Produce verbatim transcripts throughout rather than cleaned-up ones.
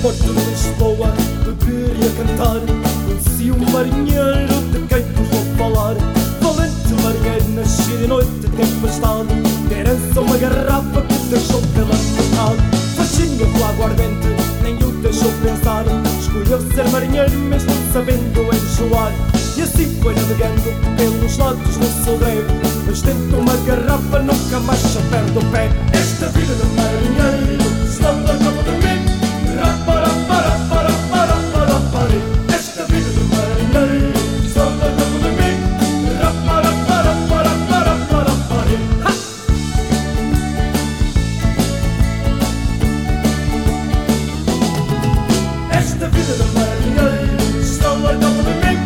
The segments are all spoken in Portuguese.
Porto de Lisboa, beber e a cantar. Conheci um marinheiro de quem vos vou falar. Valente marinheiro, nascido de noite, tempestade. De herança uma garrafa que deixou pela metade. Fascínio do aguardente, nem o deixou pensar. Escolheu ser marinheiro mesmo sabendo enjoar. E assim foi navegando pelos lados do Sodré. Mas dentro uma garrafa nunca mais se perde o pé. Esta vida de marinheiro está na cama de mim. Esta vida de marinheiro está na cama de mim. Esta vida de marinheiro está na cama de mim.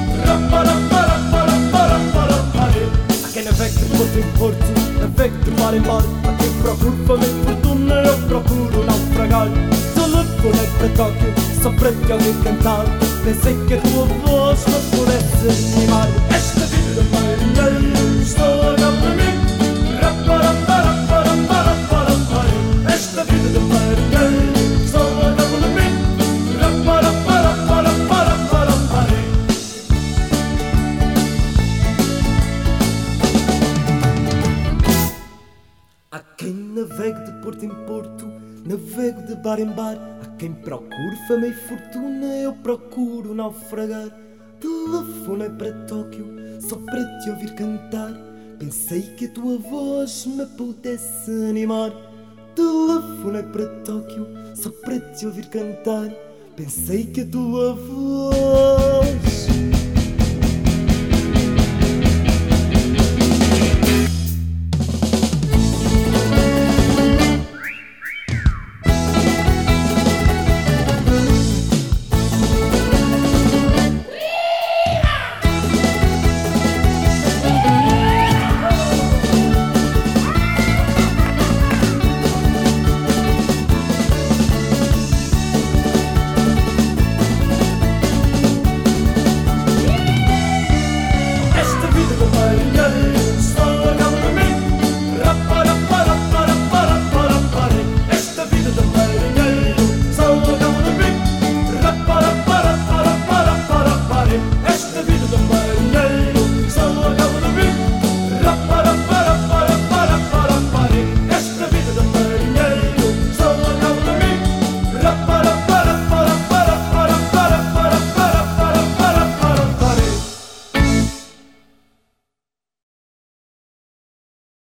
Há quem navegue de porto em porto, navegue de mar em mar. Há quem procure fama e fortuna, eu procuro naufragar. Telefonei para Tóquio, só para te ouvir cantar. Pensei que a tua voz me pudesse animar. Esta vida de marinheiro está a dar para mim. Esta vida de marinheiro está a dar para mim. Há quem navegue de porto em porto, navegue de bar em bar. Há quem procure fama e fortuna, eu procuro naufragar. Telefonei para Tóquio, só para te ouvir cantar. Pensei que a tua voz me pudesse animar. Telefonei para Tóquio, só para te ouvir cantar. Pensei que a tua voz